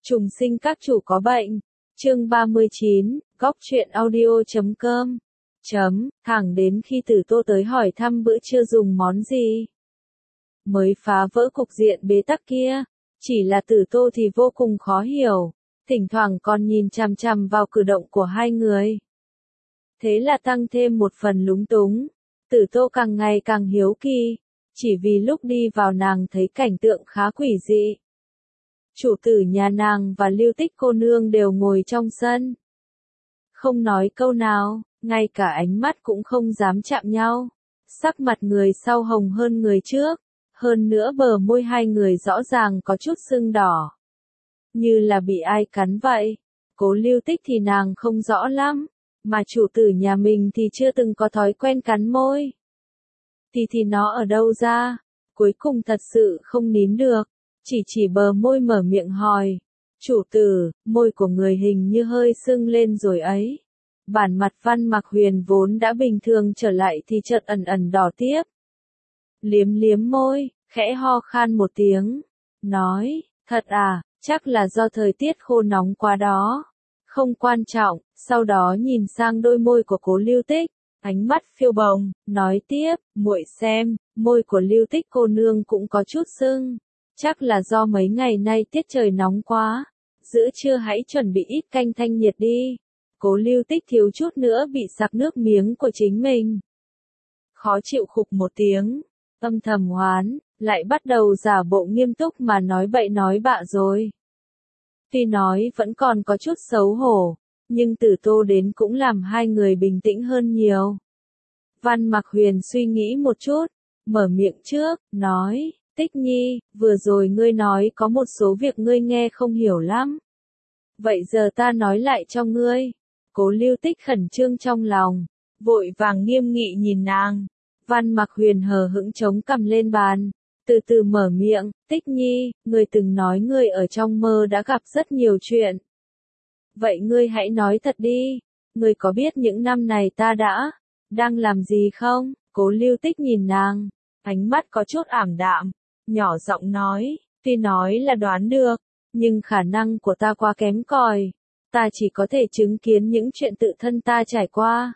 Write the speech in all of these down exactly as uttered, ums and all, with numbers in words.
Trùng sinh các chủ có bệnh. Chương ba mươi chín, góc truyện audio chấm com. Chấm, thẳng đến khi Tử Tô tới hỏi thăm bữa trưa dùng món gì. Mới phá vỡ cục diện bế tắc kia, chỉ là Tử Tô thì vô cùng khó hiểu, thỉnh thoảng còn nhìn chằm chằm vào cử động của hai người. Thế là tăng thêm một phần lúng túng, Tử Tô càng ngày càng hiếu kỳ, chỉ vì lúc đi vào nàng thấy cảnh tượng khá quỷ dị. Chủ tử nhà nàng và Lưu Tích cô nương đều ngồi trong sân. Không nói câu nào, ngay cả ánh mắt cũng không dám chạm nhau. Sắc mặt người sau hồng hơn người trước, hơn nữa bờ môi hai người rõ ràng có chút sưng đỏ. Như là bị ai cắn vậy. Cố Lưu Tích thì nàng không rõ lắm, mà chủ tử nhà mình thì chưa từng có thói quen cắn môi. Thì thì nó ở đâu ra? Cuối cùng thật sự không nín được. Chỉ chỉ bờ môi mở miệng hỏi. Chủ tử, môi của người hình như hơi sưng lên rồi ấy. Bản mặt Văn Mặc Huyền vốn đã bình thường trở lại thì chợt ẩn ẩn đỏ tiếp. Liếm liếm môi, khẽ ho khan một tiếng. Nói, thật à, chắc là do thời tiết khô nóng quá đó. Không quan trọng, sau đó nhìn sang đôi môi của Cố Lưu Tích. Ánh mắt phiêu bồng, nói tiếp, muội xem, môi của Lưu Tích cô nương cũng có chút sưng. Chắc là do mấy ngày nay tiết trời nóng quá. Giữa trưa hãy chuẩn bị ít canh thanh nhiệt đi. Cố Lưu Tích thiếu chút nữa bị sặc nước miếng của chính mình. Khó chịu khục một tiếng, âm thầm hoán, lại bắt đầu giả bộ nghiêm túc mà nói bậy nói bạ rồi. Tuy nói vẫn còn có chút xấu hổ, nhưng Tử Tô đến cũng làm hai người bình tĩnh hơn nhiều. Văn Mặc Huyền suy nghĩ một chút, mở miệng trước, nói. Tích Nhi, vừa rồi ngươi nói có một số việc ngươi nghe không hiểu lắm. Vậy giờ ta nói lại cho ngươi. Cố Lưu Tích khẩn trương trong lòng, vội vàng nghiêm nghị nhìn nàng. Văn Mặc Huyền hờ hững chống cằm lên bàn, từ từ mở miệng, Tích Nhi, ngươi từng nói ngươi ở trong mơ đã gặp rất nhiều chuyện. Vậy ngươi hãy nói thật đi, ngươi có biết những năm này ta đã, đang làm gì không? Cố Lưu Tích nhìn nàng, ánh mắt có chút ảm đạm. Nhỏ giọng nói, tuy nói là đoán được, nhưng khả năng của ta quá kém cỏi, ta chỉ có thể chứng kiến những chuyện tự thân ta trải qua.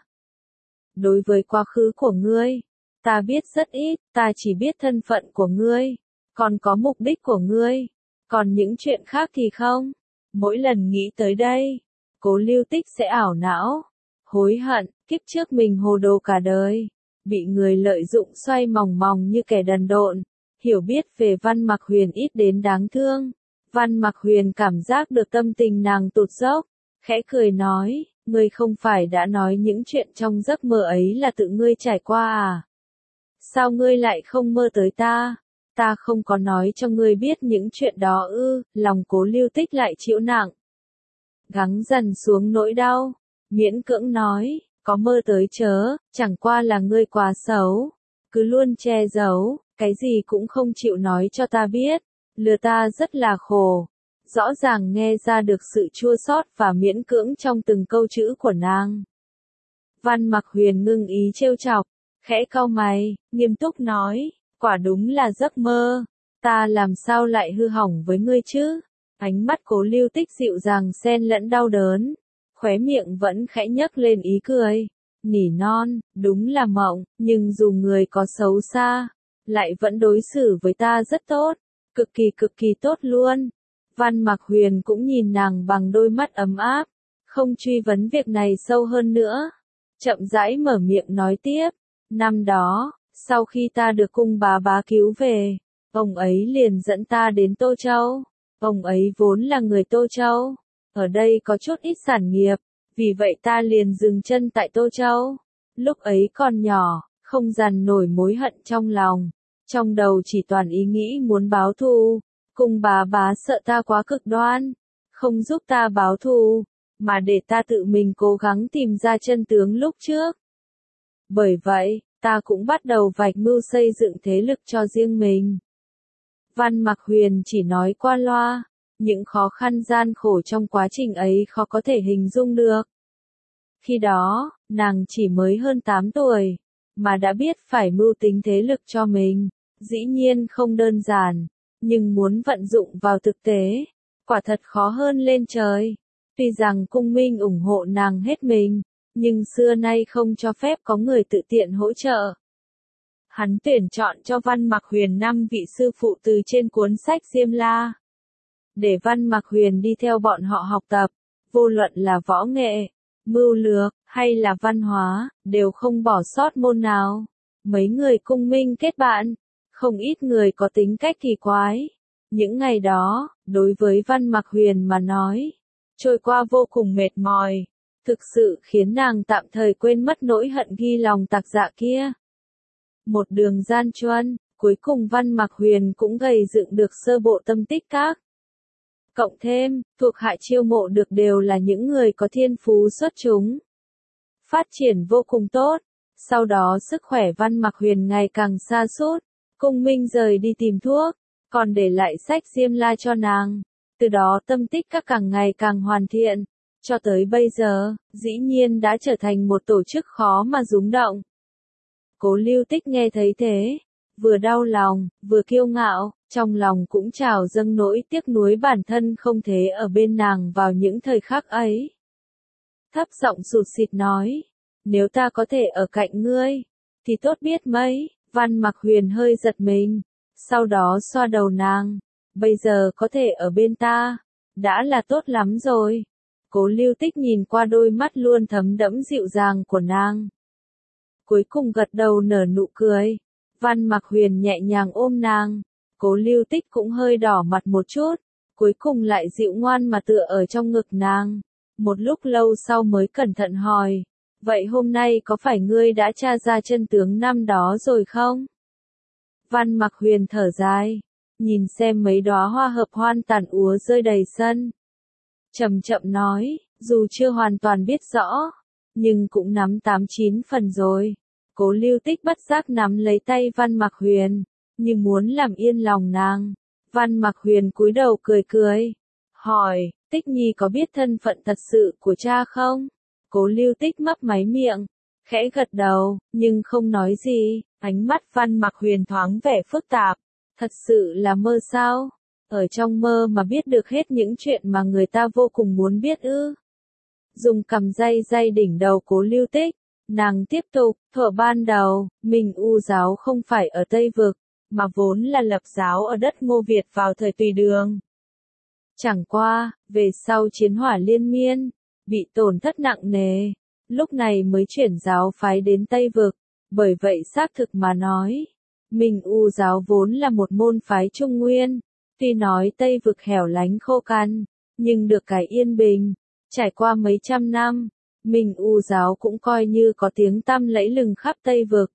Đối với quá khứ của ngươi, ta biết rất ít, ta chỉ biết thân phận của ngươi, còn có mục đích của ngươi, còn những chuyện khác thì không. Mỗi lần nghĩ tới đây, Cố Lưu Tích sẽ ảo não, hối hận, kiếp trước mình hồ đồ cả đời, bị người lợi dụng xoay mòng mòng như kẻ đần độn. Hiểu biết về Văn Mặc Huyền ít đến đáng thương. Văn Mặc Huyền cảm giác được tâm tình nàng tụt dốc, khẽ cười nói, ngươi không phải đã nói những chuyện trong giấc mơ ấy là tự ngươi trải qua à? Sao ngươi lại không mơ tới ta? Ta không có nói cho ngươi biết những chuyện đó ư? Lòng Cố Lưu Tích lại chịu nặng. Gắng dần xuống nỗi đau, miễn cưỡng nói, có mơ tới chớ, chẳng qua là ngươi quá xấu, cứ luôn che giấu. Cái gì cũng không chịu nói cho ta biết, lừa ta rất là khổ. Rõ ràng nghe ra được sự chua xót và miễn cưỡng trong từng câu chữ của nàng. Văn Mặc Huyền ngưng ý trêu chọc, khẽ cau mày, nghiêm túc nói, quả đúng là giấc mơ, ta làm sao lại hư hỏng với ngươi chứ? Ánh mắt Cố Lưu Tích dịu dàng xen lẫn đau đớn, khóe miệng vẫn khẽ nhấc lên ý cười, nỉ non, đúng là mộng, nhưng dù người có xấu xa, lại vẫn đối xử với ta rất tốt, cực kỳ cực kỳ tốt luôn. Văn Mặc Huyền cũng nhìn nàng bằng đôi mắt ấm áp, không truy vấn việc này sâu hơn nữa. Chậm rãi mở miệng nói tiếp, năm đó, sau khi ta được cung bá bá cứu về, ông ấy liền dẫn ta đến Tô Châu. Ông ấy vốn là người Tô Châu, ở đây có chút ít sản nghiệp, vì vậy ta liền dừng chân tại Tô Châu. Lúc ấy còn nhỏ, không dằn nổi mối hận trong lòng. Trong đầu chỉ toàn ý nghĩ muốn báo thù, cung bá bá sợ ta quá cực đoan, không giúp ta báo thù, mà để ta tự mình cố gắng tìm ra chân tướng lúc trước. Bởi vậy, ta cũng bắt đầu vạch mưu xây dựng thế lực cho riêng mình. Văn Mặc Huyền chỉ nói qua loa, những khó khăn gian khổ trong quá trình ấy khó có thể hình dung được. Khi đó, nàng chỉ mới hơn tám tuổi, mà đã biết phải mưu tính thế lực cho mình. Dĩ nhiên không đơn giản, nhưng muốn vận dụng vào thực tế, quả thật khó hơn lên trời. Tuy rằng cung minh ủng hộ nàng hết mình, nhưng xưa nay không cho phép có người tự tiện hỗ trợ. Hắn tuyển chọn cho Văn Mặc Huyền năm vị sư phụ từ trên cuốn sách Diêm La. Để Văn Mặc Huyền đi theo bọn họ học tập, vô luận là võ nghệ, mưu lược, hay là văn hóa, đều không bỏ sót môn nào. Mấy người cung minh kết bạn, không ít người có tính cách kỳ quái. Những ngày đó, đối với Văn Mặc Huyền mà nói, trôi qua vô cùng mệt mỏi, thực sự khiến nàng tạm thời quên mất nỗi hận ghi lòng tặc dạ kia. Một đường gian truân, cuối cùng Văn Mặc Huyền cũng gầy dựng được sơ bộ tâm tích các. Cộng thêm, thuộc hạ chiêu mộ được đều là những người có thiên phú xuất chúng. Phát triển vô cùng tốt, sau đó sức khỏe Văn Mặc Huyền ngày càng sa sút, cung minh rời đi tìm thuốc, còn để lại sách Diêm La cho nàng. Từ đó tâm tích các càng ngày càng hoàn thiện, cho tới bây giờ, dĩ nhiên đã trở thành một tổ chức khó mà rúng động. Cố Lưu Tích nghe thấy thế, vừa đau lòng, vừa kiêu ngạo, trong lòng cũng trào dâng nỗi tiếc nuối bản thân không thể ở bên nàng vào những thời khắc ấy. Thấp giọng sụt sịt nói, nếu ta có thể ở cạnh ngươi, thì tốt biết mấy. Văn Mặc Huyền hơi giật mình, sau đó xoa đầu nàng, bây giờ có thể ở bên ta, đã là tốt lắm rồi. Cố Lưu Tích nhìn qua đôi mắt luôn thấm đẫm dịu dàng của nàng, cuối cùng gật đầu nở nụ cười. Văn Mặc Huyền nhẹ nhàng ôm nàng, Cố Lưu Tích cũng hơi đỏ mặt một chút, cuối cùng lại dịu ngoan mà tựa ở trong ngực nàng. Một lúc lâu sau mới cẩn thận hỏi, vậy hôm nay có phải ngươi đã tra ra chân tướng năm đó rồi không? Văn Mặc Huyền thở dài, nhìn xem mấy đóa hoa hợp hoan tàn úa rơi đầy sân. Chậm chậm nói, dù chưa hoàn toàn biết rõ, nhưng cũng nắm tám chín phần rồi. Cố Lưu Tích bất giác nắm lấy tay Văn Mặc Huyền, như muốn làm yên lòng nàng. Văn Mặc Huyền cúi đầu cười cười, hỏi, Tích Nhi có biết thân phận thật sự của cha không? Cố Lưu Tích mấp máy miệng, khẽ gật đầu, nhưng không nói gì. Ánh mắt Văn Mặc Huyền thoáng vẻ phức tạp, thật sự là mơ sao? Ở trong mơ mà biết được hết những chuyện mà người ta vô cùng muốn biết ư? Dùng cầm day day đỉnh đầu Cố Lưu Tích, nàng tiếp tục, thuở ban đầu, Minh U giáo không phải ở Tây Vực, mà vốn là lập giáo ở đất Ngô Việt vào thời Tùy Đường. Chẳng qua, về sau chiến hỏa liên miên, bị tổn thất nặng nề, lúc này mới chuyển giáo phái đến Tây Vực. Bởi vậy xác thực mà nói, Minh U giáo vốn là một môn phái Trung Nguyên, tuy nói Tây Vực hẻo lánh khô cằn, nhưng được cái yên bình. Trải qua mấy trăm năm, Minh U giáo cũng coi như có tiếng tăm lẫy lừng khắp Tây Vực.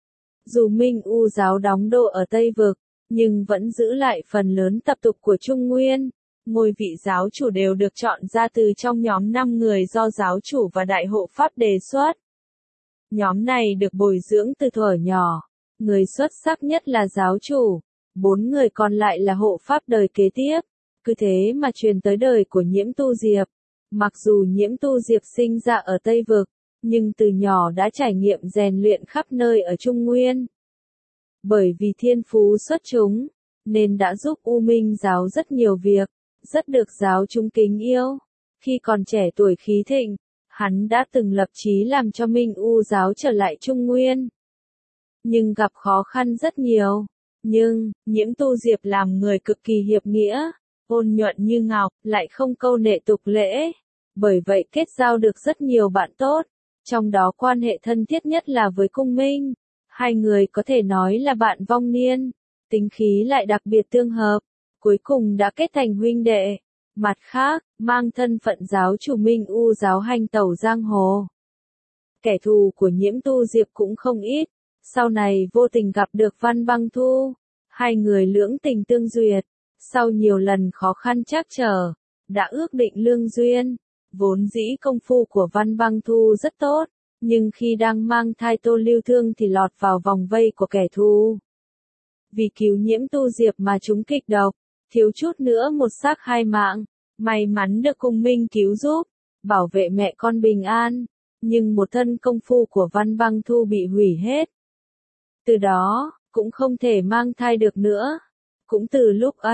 Dù Minh U giáo đóng đô ở Tây Vực, nhưng vẫn giữ lại phần lớn tập tục của Trung Nguyên. Ngôi vị giáo chủ đều được chọn ra từ trong nhóm năm người do giáo chủ và đại hộ pháp đề xuất. Nhóm này được bồi dưỡng từ thuở nhỏ, người xuất sắc nhất là giáo chủ, bốn người còn lại là hộ pháp đời kế tiếp. Cứ thế mà truyền tới đời của Nhiễm Tu Diệp. Mặc dù Nhiễm Tu Diệp sinh ra ở Tây Vực, nhưng từ nhỏ đã trải nghiệm rèn luyện khắp nơi ở Trung Nguyên. Bởi vì thiên phú xuất chúng, nên đã giúp U Minh giáo rất nhiều việc, rất được giáo chúng kính yêu. Khi còn trẻ tuổi khí thịnh, hắn đã từng lập chí làm cho Minh U giáo trở lại Trung Nguyên. Nhưng gặp khó khăn rất nhiều. Nhưng, Nhiễm Tu Diệp làm người cực kỳ hiệp nghĩa, ôn nhuận như ngọc, lại không câu nệ tục lễ. Bởi vậy kết giao được rất nhiều bạn tốt, trong đó quan hệ thân thiết nhất là với Cung Minh. Hai người có thể nói là bạn vong niên, tính khí lại đặc biệt tương hợp, cuối cùng đã kết thành huynh đệ. Mặt khác, mang thân phận giáo chủ Minh U giáo hành tẩu giang hồ. Kẻ thù của Nhiễm Tu Diệp cũng không ít, sau này vô tình gặp được Văn Băng Thu, hai người lưỡng tình tương duyệt, sau nhiều lần khó khăn trắc trở, đã ước định lương duyên. Vốn dĩ công phu của Văn Băng Thu rất tốt, nhưng khi đang mang thai Tô Lưu Thương thì lọt vào vòng vây của kẻ thù. Vì cứu Nhiễm Tu Diệp mà trúng kịch độc, thiếu chút nữa một xác hai mạng, may mắn được Cung Minh cứu giúp, bảo vệ mẹ con bình an, nhưng một thân công phu của Văn Băng Thu bị hủy hết. Từ đó, cũng không thể mang thai được nữa. Cũng từ lúc ấy,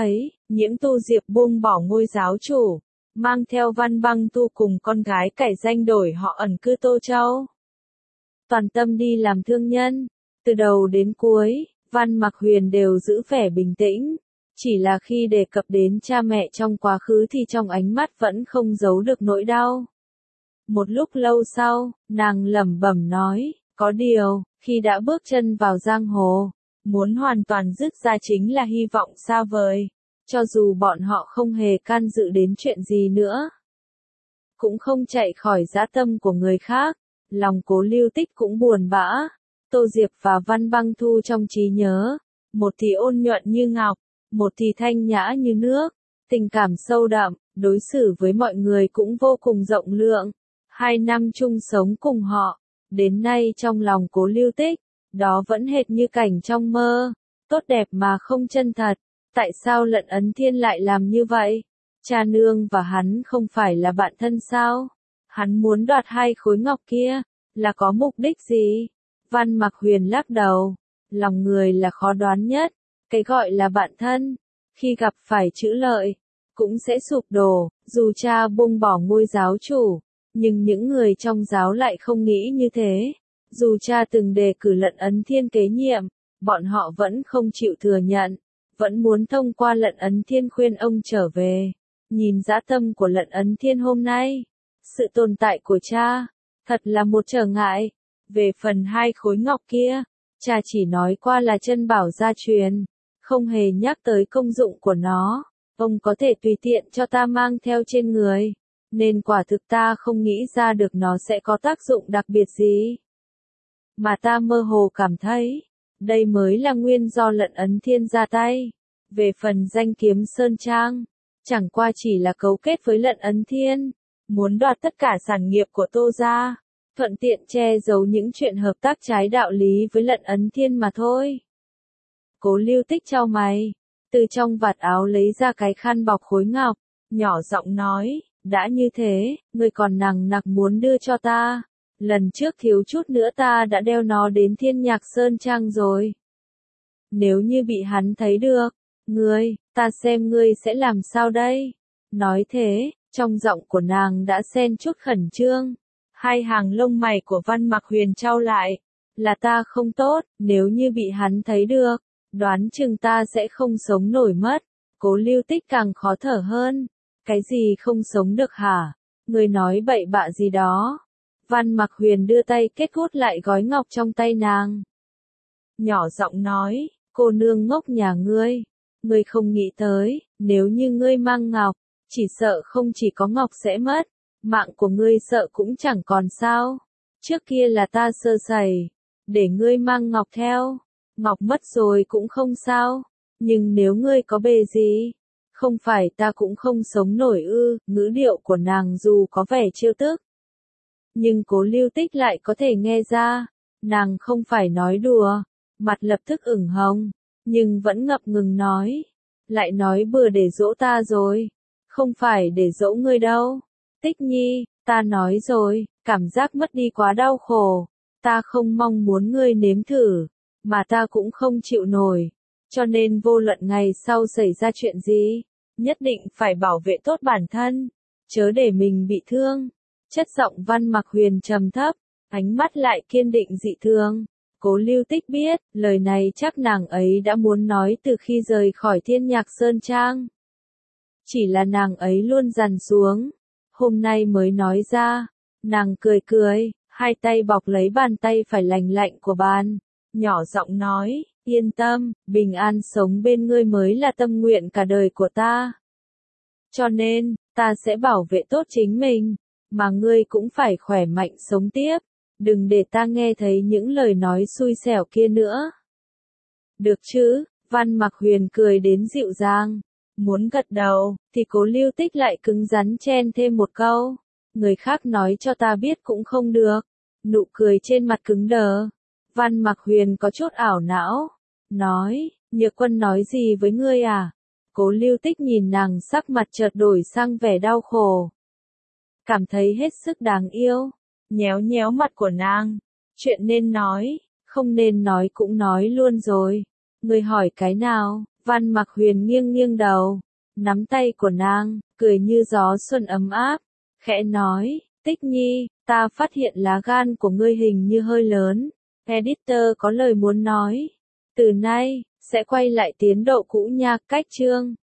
Nhiễm Tu Diệp buông bỏ ngôi giáo chủ, mang theo Văn Băng Tu cùng con gái cải danh đổi họ ẩn cư Tô Châu. Toàn tâm đi làm thương nhân, từ đầu đến cuối, Văn Mặc Huyền đều giữ vẻ bình tĩnh, chỉ là khi đề cập đến cha mẹ trong quá khứ thì trong ánh mắt vẫn không giấu được nỗi đau. Một lúc lâu sau, nàng lẩm bẩm nói, có điều, khi đã bước chân vào giang hồ, muốn hoàn toàn dứt ra chính là hy vọng xa vời, cho dù bọn họ không hề can dự đến chuyện gì nữa. Cũng không chạy khỏi dã tâm của người khác, lòng Cố Lưu Tích cũng buồn bã. Tô Diệp và Văn Băng Thu trong trí nhớ, một thì ôn nhuận như ngọc, một thì thanh nhã như nước, tình cảm sâu đậm, đối xử với mọi người cũng vô cùng rộng lượng. Hai năm chung sống cùng họ, đến nay trong lòng Cố Lưu Tích, đó vẫn hệt như cảnh trong mơ, tốt đẹp mà không chân thật. Tại sao Lận Ấn Thiên lại làm như vậy? Cha nương và hắn không phải là bạn thân sao? Hắn muốn đoạt hai khối ngọc kia, là có mục đích gì? Văn Mặc Huyền lắc đầu, lòng người là khó đoán nhất, cái gọi là bạn thân, khi gặp phải chữ lợi, cũng sẽ sụp đổ, dù cha buông bỏ ngôi giáo chủ, nhưng những người trong giáo lại không nghĩ như thế. Dù cha từng đề cử Lận Ấn Thiên kế nhiệm, bọn họ vẫn không chịu thừa nhận, vẫn muốn thông qua Lận Ấn Thiên khuyên ông trở về. Nhìn dã tâm của Lận Ấn Thiên hôm nay, sự tồn tại của cha, thật là một trở ngại. Về phần hai khối ngọc kia, cha chỉ nói qua là chân bảo gia truyền, không hề nhắc tới công dụng của nó. Ông có thể tùy tiện cho ta mang theo trên người, nên quả thực ta không nghĩ ra được nó sẽ có tác dụng đặc biệt gì. Mà ta mơ hồ cảm thấy, đây mới là nguyên do Lận Ấn Thiên ra tay. Về phần danh kiếm Sơn Trang, chẳng qua chỉ là cấu kết với Lận Ấn Thiên, muốn đoạt tất cả sản nghiệp của Tô gia, thuận tiện che giấu những chuyện hợp tác trái đạo lý với Lận Ấn Thiên mà thôi. Cố Lưu Tích chau mày, từ trong vạt áo lấy ra cái khăn bọc khối ngọc, nhỏ giọng nói, đã như thế, ngươi còn nằng nặc muốn đưa cho ta. Lần trước thiếu chút nữa ta đã đeo nó đến Thiên Nhạc Sơn Trang rồi. Nếu như bị hắn thấy được, ngươi, ta xem ngươi sẽ làm sao đây? Nói thế, trong giọng của nàng đã xen chút khẩn trương. Hai hàng lông mày của Văn Mặc Huyền chau lại, là ta không tốt, nếu như bị hắn thấy được, đoán chừng ta sẽ không sống nổi mất. Cố Lưu Tích càng khó thở hơn. Cái gì không sống được hả? Ngươi nói bậy bạ gì đó? Văn Mặc Huyền đưa tay kết hút lại gói ngọc trong tay nàng. Nhỏ giọng nói, cô nương ngốc nhà ngươi, ngươi không nghĩ tới, nếu như ngươi mang ngọc, chỉ sợ không chỉ có ngọc sẽ mất, mạng của ngươi sợ cũng chẳng còn sao. Trước kia là ta sơ sẩy, để ngươi mang ngọc theo, ngọc mất rồi cũng không sao, nhưng nếu ngươi có bề gì, không phải ta cũng không sống nổi ư. Ngữ điệu của nàng dù có vẻ trêu tức, nhưng Cố Lưu Tích lại có thể nghe ra, nàng không phải nói đùa, mặt lập tức ửng hồng, nhưng vẫn ngập ngừng nói, lại nói bừa để dỗ ta rồi, không phải để dỗ ngươi đâu. Tích nhi, ta nói rồi, cảm giác mất đi quá đau khổ, ta không mong muốn ngươi nếm thử, mà ta cũng không chịu nổi, cho nên vô luận ngày sau xảy ra chuyện gì, nhất định phải bảo vệ tốt bản thân, chớ để mình bị thương. Chất giọng Văn Mặc Huyền trầm thấp, ánh mắt lại kiên định dị thường. Cố Lưu Tích biết, lời này chắc nàng ấy đã muốn nói từ khi rời khỏi Thiên Nhạc Sơn Trang. Chỉ là nàng ấy luôn dằn xuống, hôm nay mới nói ra. Nàng cười cười, hai tay bọc lấy bàn tay phải lành lạnh của bàn, nhỏ giọng nói, yên tâm, bình an sống bên ngươi mới là tâm nguyện cả đời của ta. Cho nên, ta sẽ bảo vệ tốt chính mình, mà ngươi cũng phải khỏe mạnh sống tiếp, đừng để ta nghe thấy những lời nói xui xẻo kia nữa. Được chứ? Văn Mặc Huyền cười đến dịu dàng, muốn gật đầu, thì Cố Lưu Tích lại cứng rắn chen thêm một câu, người khác nói cho ta biết cũng không được. Nụ cười trên mặt cứng đờ. Văn Mặc Huyền có chút ảo não, nói, Nhược Quân nói gì với ngươi à? Cố Lưu Tích nhìn nàng, sắc mặt chợt đổi sang vẻ đau khổ, cảm thấy hết sức đáng yêu, nhéo nhéo mặt của nàng. Chuyện nên nói, không nên nói cũng nói luôn rồi. Ngươi hỏi cái nào? Văn Mặc Huyền nghiêng nghiêng đầu, nắm tay của nàng, cười như gió xuân ấm áp, khẽ nói, Tích Nhi, ta phát hiện lá gan của ngươi hình như hơi lớn. Editor có lời muốn nói. Từ nay, sẽ quay lại tiến độ cũ nha, cách chương.